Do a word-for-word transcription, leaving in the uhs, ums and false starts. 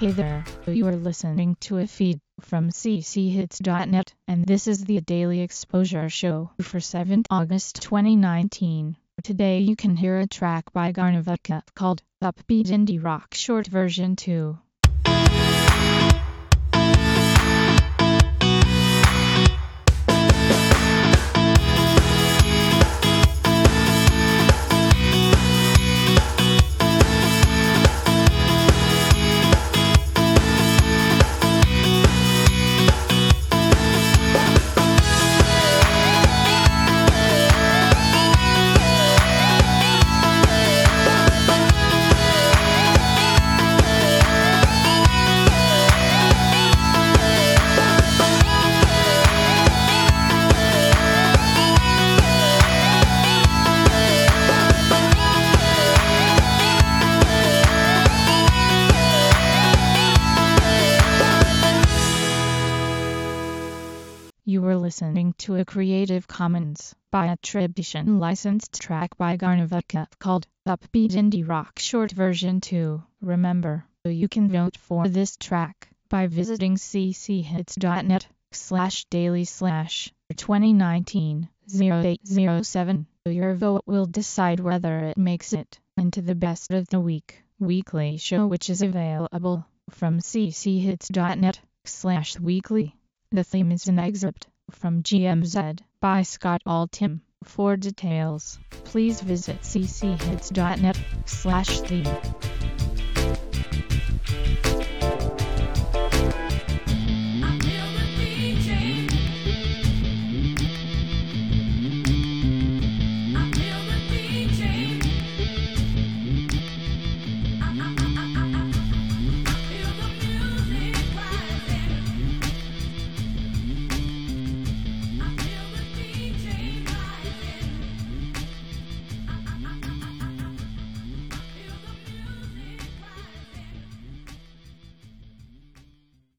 Hey there, you are listening to a feed from c c hits dot net, and this is the Daily Exposure Show for seventh of August twenty nineteen. Today you can hear a track by Garnavutka called Upbeat Indie Rock Short Version two. You were listening to a Creative Commons by attribution licensed track by Garnavutka called Upbeat Indie Rock Short Version two. Remember, you can vote for this track by visiting c c hits dot net slash daily slash twenty nineteen oh eight oh seven. Your vote will decide whether it makes it into the Best of the Week weekly show, which is available from c c hits dot net slash weekly. The theme is an excerpt from G M Z by Scott Altham. For details, please visit c c hits dot net slash theme.